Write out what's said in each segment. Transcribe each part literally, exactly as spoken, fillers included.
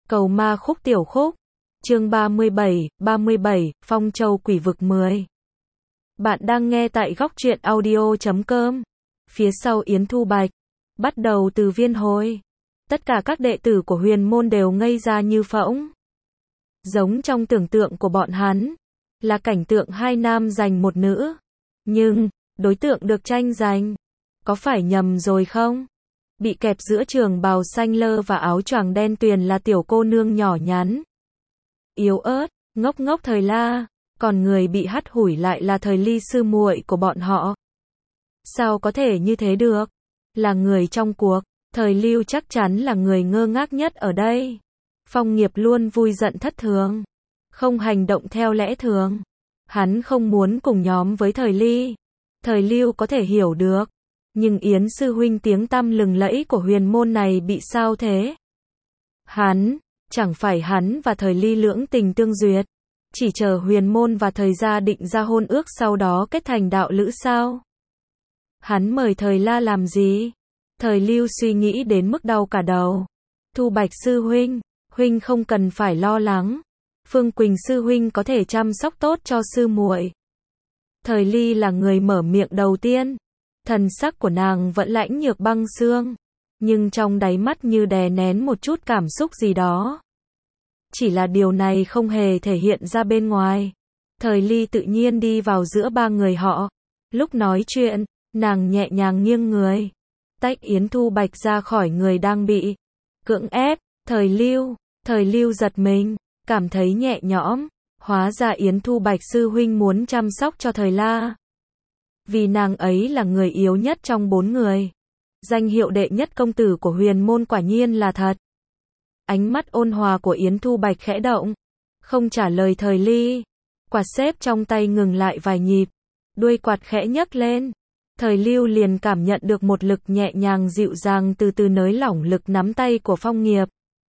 Cầu ma khúc tiểu khúc. Chương ba mươi bảy, ba mươi bảy, Phong Châu Quỷ Vực mười. Bạn đang nghe tại góc truyện audio chấm com. Phía sau Yến Thu Bạch. Bắt đầu từ viên hồi. Tất cả các đệ tử của huyền môn đều ngây ra như phỗng. Giống trong tưởng tượng của bọn hắn. Là cảnh tượng hai nam giành một nữ. Nhưng, đối tượng được tranh giành. Có phải nhầm rồi không? Bị kẹp giữa trường bào xanh lơ và áo choàng đen tuyền là tiểu cô nương nhỏ nhắn. Yếu ớt, ngốc ngốc Thời La, còn người bị hắt hủi lại là Thời Ly sư muội của bọn họ. Sao có thể như thế được? Là người trong cuộc, Thời Lưu chắc chắn là người ngơ ngác nhất ở đây. Phong Nghiệp luôn vui giận thất thường, không hành động theo lẽ thường. Hắn không muốn cùng nhóm với Thời Ly. Thời Lưu có thể hiểu được. Nhưng Yến sư huynh tiếng tăm lừng lẫy của huyền môn này bị sao thế? Hắn, chẳng phải hắn và Thời Ly lưỡng tình tương duyệt, chỉ chờ huyền môn và Thời gia định ra hôn ước sau đó kết thành đạo lữ sao? Hắn mời Thời La làm gì? Thời Lưu suy nghĩ đến mức đau cả đầu. Thu Bạch sư huynh, huynh không cần phải lo lắng. Phương Quỳnh sư huynh có thể chăm sóc tốt cho sư muội. Thời Ly là người mở miệng đầu tiên. Thần sắc của nàng vẫn lãnh nhược băng xương, nhưng trong đáy mắt như đè nén một chút cảm xúc gì đó. Chỉ là điều này không hề thể hiện ra bên ngoài. Thời Ly tự nhiên đi vào giữa ba người họ. Lúc nói chuyện, nàng nhẹ nhàng nghiêng người, tách Yến Thu Bạch ra khỏi người đang bị cưỡng ép. Thời Lưu, Thời Lưu giật mình, cảm thấy nhẹ nhõm. Hóa ra Yến Thu Bạch sư huynh muốn chăm sóc cho Thời La. Vì nàng ấy là người yếu nhất trong bốn người. Danh hiệu đệ nhất công tử của huyền môn quả nhiên là thật. Ánh mắt ôn hòa của Yến Thu Bạch khẽ động, không trả lời Thời Ly. Quạt xếp trong tay ngừng lại vài nhịp, đuôi quạt khẽ nhấc lên. Thời Lưu liền cảm nhận được một lực nhẹ nhàng dịu dàng từ từ nới lỏng lực nắm tay của Phong Nghiệp.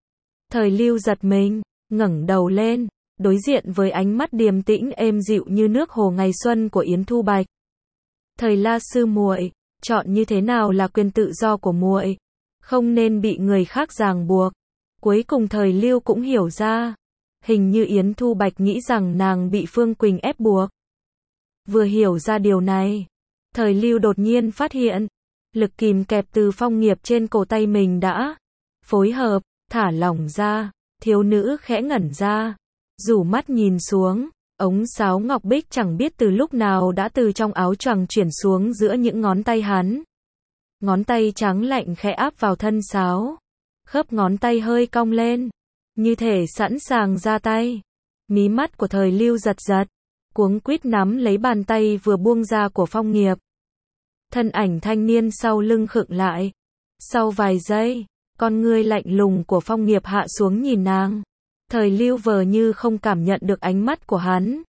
Thời Lưu giật mình, ngẩng đầu lên, đối diện với ánh mắt điềm tĩnh êm dịu như nước hồ ngày xuân của Yến Thu Bạch. Thời La sư muội, chọn như thế nào là quyền tự do của muội, không nên bị người khác ràng buộc. Cuối cùng Thời Lưu cũng hiểu ra, hình như Yến Thu Bạch nghĩ rằng nàng bị Phương Quỳnh ép buộc. Vừa hiểu ra điều này, Thời Lưu đột nhiên phát hiện, lực kìm kẹp từ Phong Nghiệp trên cổ tay mình đã phối hợp, thả lỏng ra. Thiếu nữ khẽ ngẩn ra, rủ mắt nhìn xuống. Ống sáo ngọc bích chẳng biết từ lúc nào đã từ trong áo choàng chuyển xuống giữa những ngón tay hắn. Ngón tay trắng lạnh khẽ áp vào thân sáo. Khớp ngón tay hơi cong lên, như thể sẵn sàng ra tay. Mí mắt của Thời Lưu giật giật, cuống quýt nắm lấy bàn tay vừa buông ra của Phong Nghiệp. Thân ảnh thanh niên sau lưng khựng lại. Sau vài giây, con ngươi lạnh lùng của Phong Nghiệp hạ xuống nhìn nàng. Thời Lưu vờ như không cảm nhận được ánh mắt của hắn.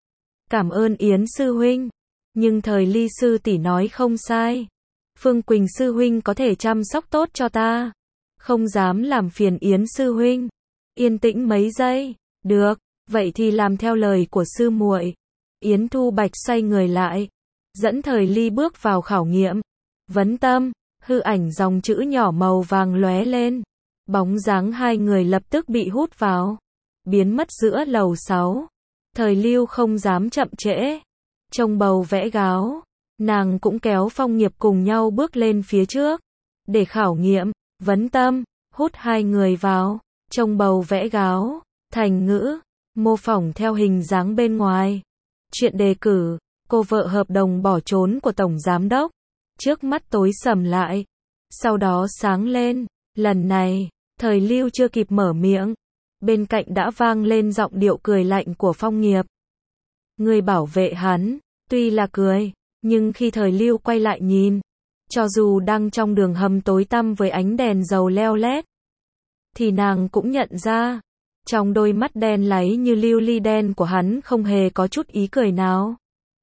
Cảm ơn Yến sư huynh, nhưng Thời Ly sư tỷ nói không sai. Phương Quỳnh sư huynh có thể chăm sóc tốt cho ta, không dám làm phiền Yến sư huynh. Yên tĩnh mấy giây, được, vậy thì làm theo lời của sư muội. Yến Thu Bạch xoay người lại, dẫn Thời Ly bước vào khảo nghiệm. Vấn tâm, hư ảnh dòng chữ nhỏ màu vàng lóe lên. Bóng dáng hai người lập tức bị hút vào, biến mất giữa lầu sáu. Thời Lưu không dám chậm trễ, trông bầu vẽ gáo, nàng cũng kéo Phong Nghiệp cùng nhau bước lên phía trước để khảo nghiệm. Vấn tâm, hút hai người vào, trông bầu vẽ gáo, thành ngữ, mô phỏng theo hình dáng bên ngoài. Chuyện đề cử, cô vợ hợp đồng bỏ trốn của tổng giám đốc. Trước mắt tối sầm lại, sau đó sáng lên. Lần này, Thời Lưu chưa kịp mở miệng, bên cạnh đã vang lên giọng điệu cười lạnh của Phong Nghiệp. Người bảo vệ hắn, tuy là cười, nhưng khi Thời Lưu quay lại nhìn, cho dù đang trong đường hầm tối tăm với ánh đèn dầu leo lét, thì nàng cũng nhận ra, trong đôi mắt đen láy như lưu ly đen của hắn không hề có chút ý cười nào.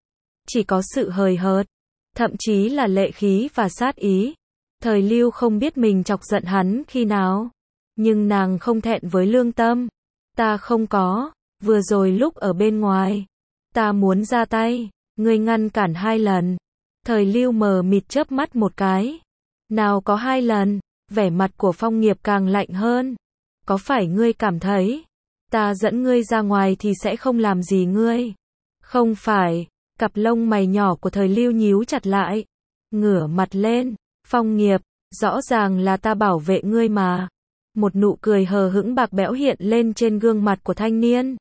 Chỉ có sự hời hợt, thậm chí là lệ khí và sát ý. Thời Lưu không biết mình chọc giận hắn khi nào, nhưng nàng không thẹn với lương tâm. Ta không có, vừa rồi lúc ở bên ngoài, ta muốn ra tay, ngươi ngăn cản hai lần. Thời Lưu mờ mịt chớp mắt một cái. Nào có hai lần, vẻ mặt của Phong Nghiệp càng lạnh hơn. Có phải ngươi cảm thấy, ta dẫn ngươi ra ngoài thì sẽ không làm gì ngươi? Không phải, cặp lông mày nhỏ của Thời Lưu nhíu chặt lại. Ngửa mặt lên, Phong Nghiệp, rõ ràng là ta bảo vệ ngươi mà. Một nụ cười hờ hững bạc bẽo hiện lên trên gương mặt của thanh niên.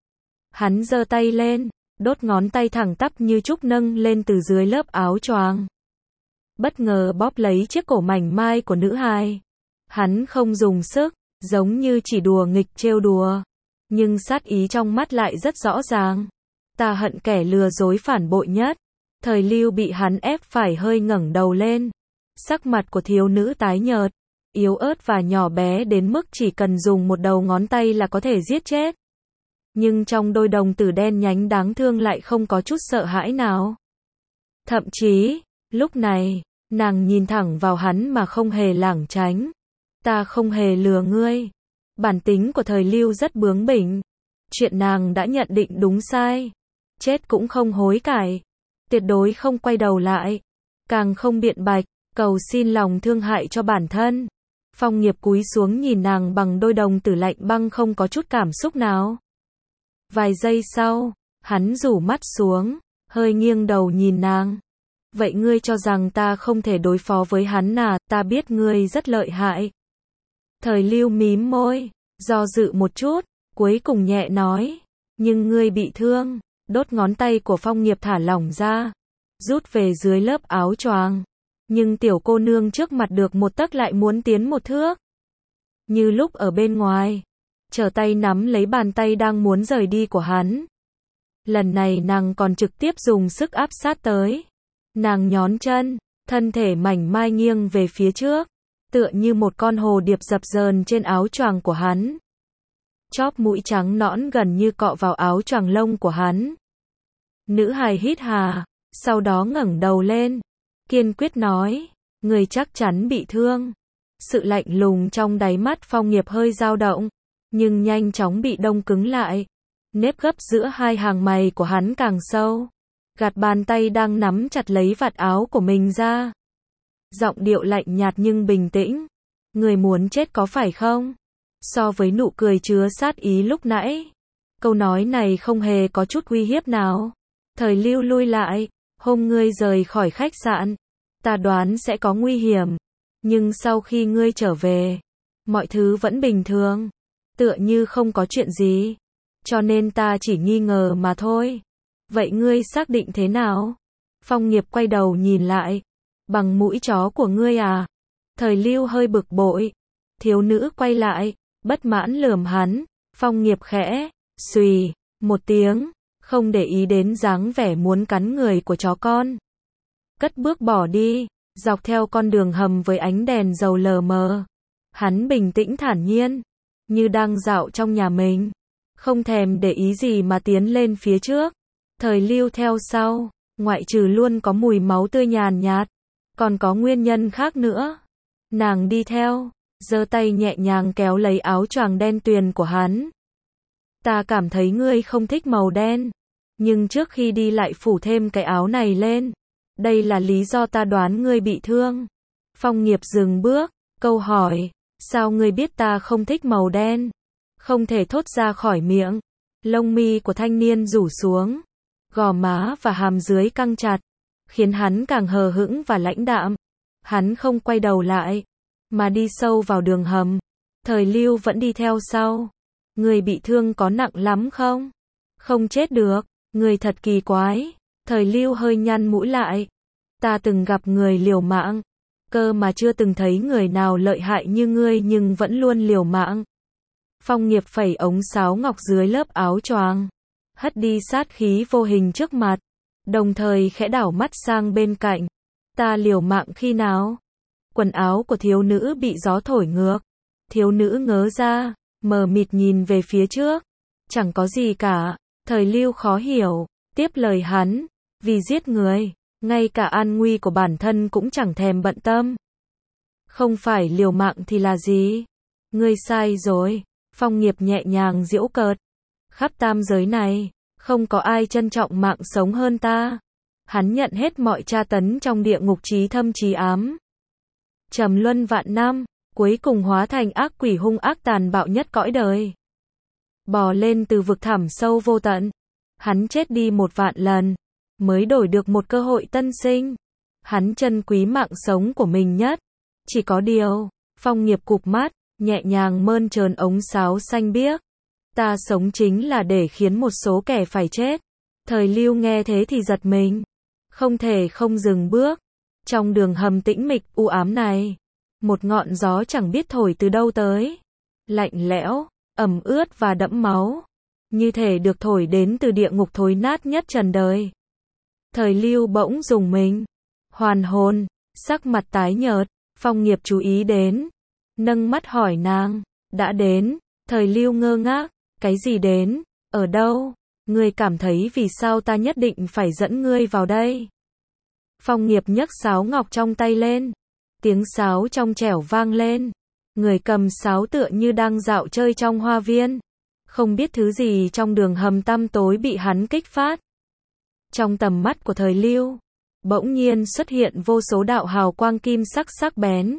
Hắn giơ tay lên, đốt ngón tay thẳng tắp như trúc nâng lên từ dưới lớp áo choàng. Bất ngờ bóp lấy chiếc cổ mảnh mai của nữ hài. Hắn không dùng sức, giống như chỉ đùa nghịch trêu đùa. Nhưng sát ý trong mắt lại rất rõ ràng. Ta hận kẻ lừa dối phản bội nhất. Thời Lưu bị hắn ép phải hơi ngẩng đầu lên. Sắc mặt của thiếu nữ tái nhợt, yếu ớt và nhỏ bé đến mức chỉ cần dùng một đầu ngón tay là có thể giết chết. Nhưng trong đôi đồng tử đen nhánh đáng thương lại không có chút sợ hãi nào. Thậm chí, lúc này, nàng nhìn thẳng vào hắn mà không hề lảng tránh. Ta không hề lừa ngươi. Bản tính của Thời Lưu rất bướng bỉnh. Chuyện nàng đã nhận định đúng sai. Chết cũng không hối cải. Tuyệt đối không quay đầu lại. Càng không biện bạch, cầu xin lòng thương hại cho bản thân. Phong Nghiệp cúi xuống nhìn nàng bằng đôi đồng tử lạnh băng không có chút cảm xúc nào. Vài giây sau, hắn rủ mắt xuống, hơi nghiêng đầu nhìn nàng. Vậy ngươi cho rằng ta không thể đối phó với hắn à? Ta biết ngươi rất lợi hại. Thời Lưu mím môi, do dự một chút, cuối cùng nhẹ nói. Nhưng ngươi bị thương. Đốt ngón tay của Phong Nghiệp thả lỏng ra, rút về dưới lớp áo choàng. Nhưng tiểu cô nương trước mặt được một tấc lại muốn tiến một thước. Như lúc ở bên ngoài, trở tay nắm lấy bàn tay đang muốn rời đi của hắn. Lần này nàng còn trực tiếp dùng sức áp sát tới. Nàng nhón chân, thân thể mảnh mai nghiêng về phía trước, tựa như một con hồ điệp dập dờn trên áo choàng của hắn. Chóp mũi trắng nõn gần như cọ vào áo choàng lông của hắn. Nữ hài hít hà, sau đó ngẩng đầu lên, kiên quyết nói, người chắc chắn bị thương. Sự lạnh lùng trong đáy mắt Phong Nghiệp hơi dao động, nhưng nhanh chóng bị đông cứng lại. Nếp gấp giữa hai hàng mày của hắn càng sâu. Gạt bàn tay đang nắm chặt lấy vạt áo của mình ra. Giọng điệu lạnh nhạt nhưng bình tĩnh. Người muốn chết có phải không? So với nụ cười chứa sát ý lúc nãy, câu nói này không hề có chút uy hiếp nào. Thời Lưu lui lại, hôm ngươi rời khỏi khách sạn, ta đoán sẽ có nguy hiểm. Nhưng sau khi ngươi trở về, mọi thứ vẫn bình thường, tựa như không có chuyện gì. Cho nên ta chỉ nghi ngờ mà thôi. Vậy ngươi xác định thế nào? Phong Nghiệp quay đầu nhìn lại. Bằng mũi chó của ngươi à? Thời Lưu hơi bực bội. Thiếu nữ quay lại, bất mãn lườm hắn. Phong Nghiệp khẽ, xùy, một tiếng, không để ý đến dáng vẻ muốn cắn người của chó con. Cất bước bỏ đi, dọc theo con đường hầm với ánh đèn dầu lờ mờ. Hắn bình tĩnh thản nhiên, như đang dạo trong nhà mình. Không thèm để ý gì mà tiến lên phía trước. Thời Lưu theo sau, ngoại trừ luôn có mùi máu tươi nhàn nhạt, còn có nguyên nhân khác nữa. Nàng đi theo, giơ tay nhẹ nhàng kéo lấy áo choàng đen tuyền của hắn. Ta cảm thấy ngươi không thích màu đen, nhưng trước khi đi lại phủ thêm cái áo này lên. Đây là lý do ta đoán ngươi bị thương. Phong Nghiệp dừng bước, câu hỏi, sao ngươi biết ta không thích màu đen? Không thể thốt ra khỏi miệng. Lông mi của thanh niên rủ xuống, gò má và hàm dưới căng chặt, khiến hắn càng hờ hững và lãnh đạm. Hắn không quay đầu lại, mà đi sâu vào đường hầm. Thời Lưu vẫn đi theo sau. Người bị thương có nặng lắm không? Không chết được, người thật kỳ quái. Thời Lưu hơi nhăn mũi lại. Ta từng gặp người liều mạng, cơ mà chưa từng thấy người nào lợi hại như ngươi nhưng vẫn luôn liều mạng. Phong Nghiệp phẩy ống sáo ngọc dưới lớp áo choàng, hất đi sát khí vô hình trước mặt, đồng thời khẽ đảo mắt sang bên cạnh. Ta liều mạng khi nào? Quần áo của thiếu nữ bị gió thổi ngược. Thiếu nữ ngớ ra, mờ mịt nhìn về phía trước. Chẳng có gì cả. Thời Lưu khó hiểu, tiếp lời hắn, vì giết người, ngay cả an nguy của bản thân cũng chẳng thèm bận tâm. Không phải liều mạng thì là gì? Ngươi sai rồi. Phong Nghiệp nhẹ nhàng giễu cợt. Khắp tam giới này, không có ai trân trọng mạng sống hơn ta. Hắn nhận hết mọi tra tấn trong địa ngục trí thâm trí ám. Trầm luân vạn năm, cuối cùng hóa thành ác quỷ hung ác tàn bạo nhất cõi đời. Bò lên từ vực thẳm sâu vô tận. Hắn chết đi một vạn lần, mới đổi được một cơ hội tân sinh. Hắn trân quý mạng sống của mình nhất. Chỉ có điều, Phong Nghiệp cụp mắt, nhẹ nhàng mơn trớn ống sáo xanh biếc. Ta sống chính là để khiến một số kẻ phải chết. Thời Lưu nghe thế thì giật mình. Không thể không dừng bước. Trong đường hầm tĩnh mịch u ám này, một ngọn gió chẳng biết thổi từ đâu tới. Lạnh lẽo, ẩm ướt và đẫm máu. Như thể được thổi đến từ địa ngục thối nát nhất trần đời. Thời Lưu bỗng rùng mình. Hoàn hồn, sắc mặt tái nhợt. Phong Nghiệp chú ý đến. Nâng mắt hỏi nàng. Đã đến. Thời Lưu ngơ ngác. Cái gì đến? Ở đâu? Ngươi cảm thấy vì sao ta nhất định phải dẫn ngươi vào đây? Phong Nghiệp nhấc sáo ngọc trong tay lên. Tiếng sáo trong trẻo vang lên. Người cầm sáo tựa như đang dạo chơi trong hoa viên. Không biết thứ gì trong đường hầm tăm tối bị hắn kích phát. Trong tầm mắt của Thời Lưu, bỗng nhiên xuất hiện vô số đạo hào quang kim sắc sắc bén.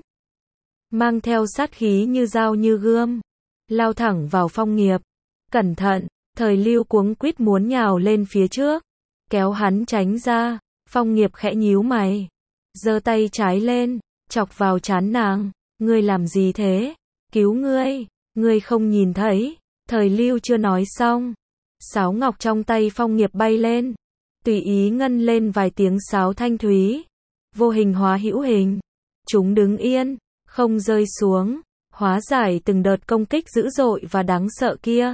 Mang theo sát khí như dao như gươm. Lao thẳng vào Phong Nghiệp. Cẩn thận, Thời Lưu cuống quýt muốn nhào lên phía trước. Kéo hắn tránh ra. Phong Nghiệp khẽ nhíu mày. Giơ tay trái lên, chọc vào trán nàng. Ngươi làm gì thế? Cứu ngươi, ngươi không nhìn thấy. Thời Lưu chưa nói xong. Sáo ngọc trong tay Phong Nghiệp bay lên. Tùy ý ngân lên vài tiếng sáo thanh thúy. Vô hình hóa hữu hình. Chúng đứng yên, không rơi xuống. Hóa giải từng đợt công kích dữ dội và đáng sợ kia.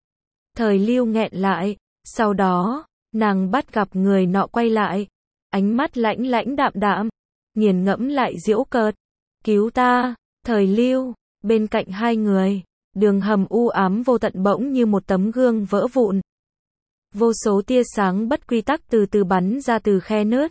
Thời Lưu nghẹn lại. Sau đó, nàng bắt gặp người nọ quay lại. Ánh mắt lãnh lãnh đạm đạm. Nghiền ngẫm lại giễu cợt. Cứu ta, Thời Lưu. Bên cạnh hai người, đường hầm u ám vô tận bỗng như một tấm gương vỡ vụn. Vô số tia sáng bất quy tắc từ từ bắn ra từ khe nứt.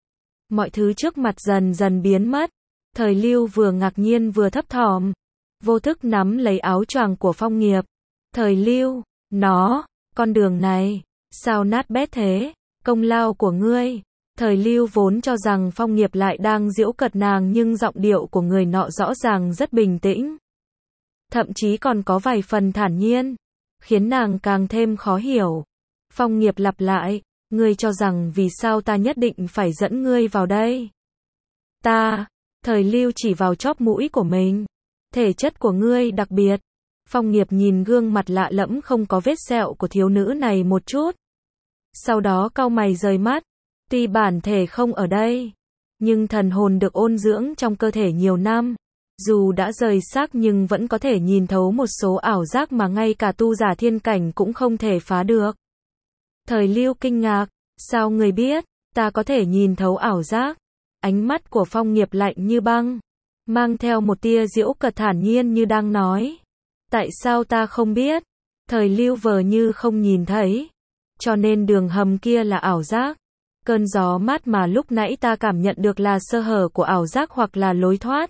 Mọi thứ trước mặt dần dần biến mất. Thời Lưu vừa ngạc nhiên vừa thấp thỏm. Vô thức nắm lấy áo choàng của Phong Nghiệp. Thời Lưu, nó, con đường này, sao nát bét thế? Công lao của ngươi. Thời Lưu vốn cho rằng Phong Nghiệp lại đang giễu cợt nàng, nhưng giọng điệu của người nọ rõ ràng rất bình tĩnh. Thậm chí còn có vài phần thản nhiên, khiến nàng càng thêm khó hiểu. Phong Nghiệp lặp lại, ngươi cho rằng vì sao ta nhất định phải dẫn ngươi vào đây? Ta, Thời Lưu chỉ vào chóp mũi của mình. Thể chất của ngươi đặc biệt. Phong Nghiệp nhìn gương mặt lạ lẫm không có vết sẹo của thiếu nữ này một chút. Sau đó cau mày rời mắt. Tuy bản thể không ở đây, nhưng thần hồn được ôn dưỡng trong cơ thể nhiều năm. Dù đã rời xác nhưng vẫn có thể nhìn thấu một số ảo giác mà ngay cả tu giả thiên cảnh cũng không thể phá được. Thời Lưu kinh ngạc, sao người biết, ta có thể nhìn thấu ảo giác? Ánh mắt của Phong Nghiệp lạnh như băng, mang theo một tia giễu cợt thản nhiên như đang nói. Tại sao ta không biết? Thời Lưu vờ như không nhìn thấy. Cho nên đường hầm kia là ảo giác. Cơn gió mát mà lúc nãy ta cảm nhận được là sơ hở của ảo giác hoặc là lối thoát.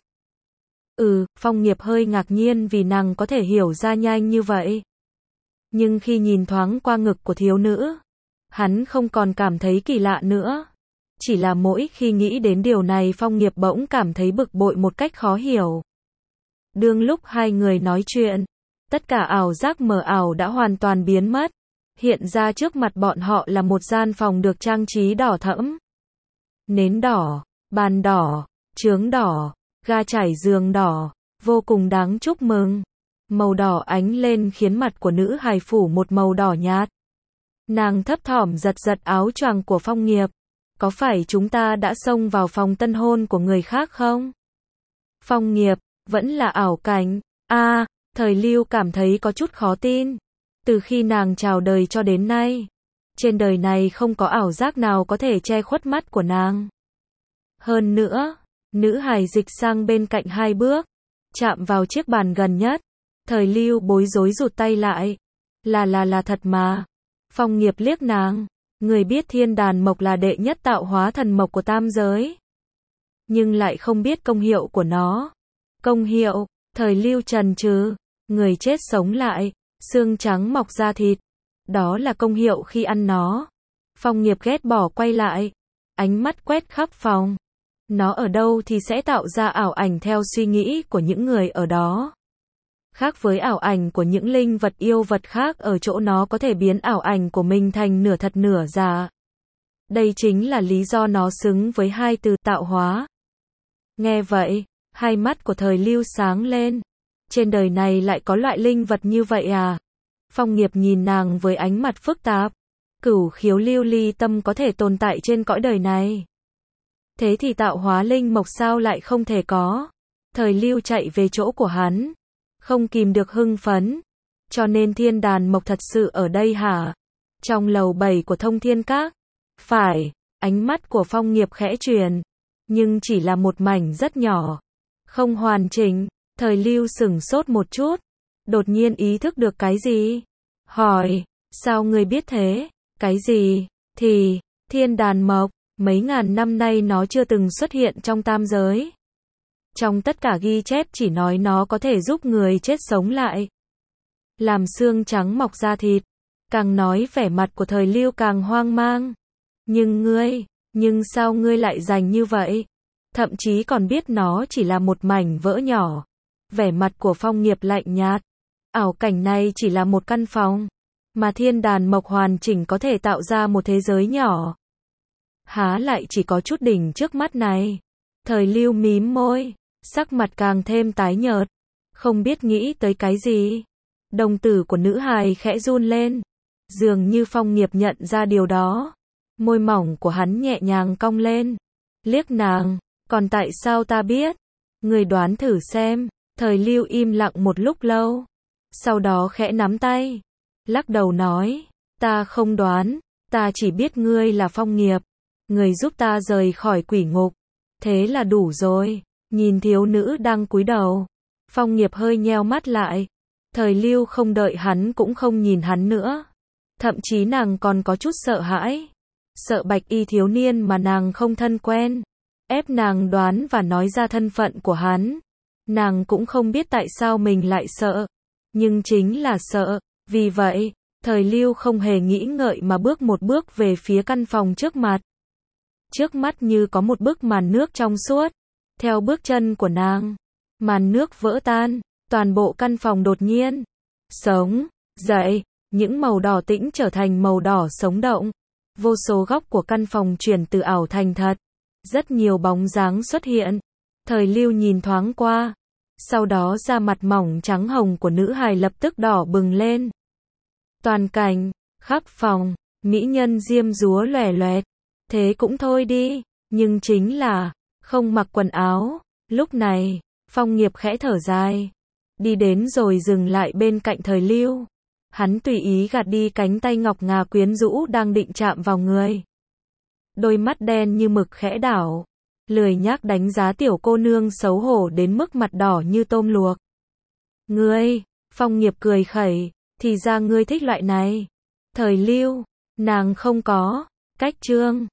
Ừ, Phong Nghiệp hơi ngạc nhiên vì nàng có thể hiểu ra nhanh như vậy. Nhưng khi nhìn thoáng qua ngực của thiếu nữ, hắn không còn cảm thấy kỳ lạ nữa. Chỉ là mỗi khi nghĩ đến điều này Phong Nghiệp bỗng cảm thấy bực bội một cách khó hiểu. Đương lúc hai người nói chuyện, tất cả ảo giác mờ ảo đã hoàn toàn biến mất. Hiện ra trước mặt bọn họ là một gian phòng được trang trí đỏ thẫm. Nến đỏ, bàn đỏ, chướng đỏ, ga trải giường đỏ, vô cùng đáng chúc mừng. Màu đỏ ánh lên khiến mặt của nữ hài phủ một màu đỏ nhạt. Nàng thấp thỏm giật giật áo choàng của Phong Nghiệp. Có phải chúng ta đã xông vào phòng tân hôn của người khác không? Phong Nghiệp, vẫn là ảo cảnh. A, à, Thời Lưu cảm thấy có chút khó tin. Từ khi nàng chào đời cho đến nay, trên đời này không có ảo giác nào có thể che khuất mắt của nàng. Hơn nữa, nữ hài dịch sang bên cạnh hai bước, chạm vào chiếc bàn gần nhất. Thời Lưu bối rối rụt tay lại. Là là là thật mà. Phong Nghiệp liếc nàng. Người biết thiên đàn mộc là đệ nhất tạo hóa thần mộc của tam giới, nhưng lại không biết công hiệu của nó. Công hiệu, Thời Lưu trần trừ. Người chết sống lại, xương trắng mọc ra thịt. Đó là công hiệu khi ăn nó. Phong Nghiệp ghét bỏ quay lại. Ánh mắt quét khắp phòng. Nó ở đâu thì sẽ tạo ra ảo ảnh theo suy nghĩ của những người ở đó. Khác với ảo ảnh của những linh vật yêu vật khác ở chỗ nó có thể biến ảo ảnh của mình thành nửa thật nửa giả. Đây chính là lý do nó xứng với hai từ tạo hóa. Nghe vậy, hai mắt của Thời Lưu sáng lên. Trên đời này lại có loại linh vật như vậy à? Phong Nghiệp nhìn nàng với ánh mặt phức tạp. Cửu khiếu lưu ly tâm có thể tồn tại trên cõi đời này. Thế thì tạo hóa linh mộc sao lại không thể có? Thời Lưu chạy về chỗ của hắn. Không kìm được hưng phấn. Cho nên thiên đàn mộc thật sự ở đây hả? Trong lầu bảy của Thông Thiên Các. Phải, ánh mắt của Phong Nghiệp khẽ chuyển. Nhưng chỉ là một mảnh rất nhỏ. Không hoàn chỉnh. Thời Lưu sửng sốt một chút. Đột nhiên ý thức được cái gì? Hỏi, sao ngươi biết thế? Cái gì? Thì, thiên đàn mộc, mấy ngàn năm nay nó chưa từng xuất hiện trong tam giới. Trong tất cả ghi chép chỉ nói nó có thể giúp người chết sống lại. Làm xương trắng mọc ra thịt. Càng nói vẻ mặt của Thời Lưu càng hoang mang. Nhưng ngươi, nhưng sao ngươi lại dành như vậy? Thậm chí còn biết nó chỉ là một mảnh vỡ nhỏ. Vẻ mặt của Phong Nghiệp lạnh nhạt. Ảo cảnh này chỉ là một căn phòng. Mà thiên đàn mộc hoàn chỉnh có thể tạo ra một thế giới nhỏ. Há lại chỉ có chút đỉnh trước mắt này. Thời Lưu mím môi. Sắc mặt càng thêm tái nhợt. Không biết nghĩ tới cái gì. Đồng tử của nữ hài khẽ run lên. Dường như Phong Nghiệp nhận ra điều đó. Môi mỏng của hắn nhẹ nhàng cong lên. Liếc nàng. Còn tại sao ta biết? Người đoán thử xem. Thời Lưu im lặng một lúc lâu. Sau đó khẽ nắm tay. Lắc đầu nói. Ta không đoán. Ta chỉ biết ngươi là Phong Nghiệp. Người giúp ta rời khỏi quỷ ngục. Thế là đủ rồi. Nhìn thiếu nữ đang cúi đầu. Phong Nghiệp hơi nheo mắt lại. Thời Lưu không đợi hắn cũng không nhìn hắn nữa. Thậm chí nàng còn có chút sợ hãi. Sợ bạch y thiếu niên mà nàng không thân quen. Ép nàng đoán và nói ra thân phận của hắn. Nàng cũng không biết tại sao mình lại sợ. Nhưng chính là sợ. Vì vậy, Thời Lưu không hề nghĩ ngợi mà bước một bước về phía căn phòng trước mặt. Trước mắt như có một bức màn nước trong suốt. Theo bước chân của nàng, màn nước vỡ tan, toàn bộ căn phòng đột nhiên sống dậy, những màu đỏ tĩnh trở thành màu đỏ sống động. Vô số góc của căn phòng chuyển từ ảo thành thật. Rất nhiều bóng dáng xuất hiện. Thời Lưu nhìn thoáng qua. Sau đó da mặt mỏng trắng hồng của nữ hài lập tức đỏ bừng lên. Toàn cảnh, khắp phòng, mỹ nhân diêm dúa lòe loẹt. Thế cũng thôi đi, nhưng chính là không mặc quần áo. Lúc này, Phong Nghiệp khẽ thở dài. Đi đến rồi dừng lại bên cạnh Thời Lưu. Hắn tùy ý gạt đi cánh tay ngọc ngà quyến rũ đang định chạm vào người. Đôi mắt đen như mực khẽ đảo. Lười nhác đánh giá tiểu cô nương xấu hổ đến mức mặt đỏ như tôm luộc. Ngươi, Phong Nghiệp cười khẩy, thì ra ngươi thích loại này. Thời Lưu, nàng không có cách trương.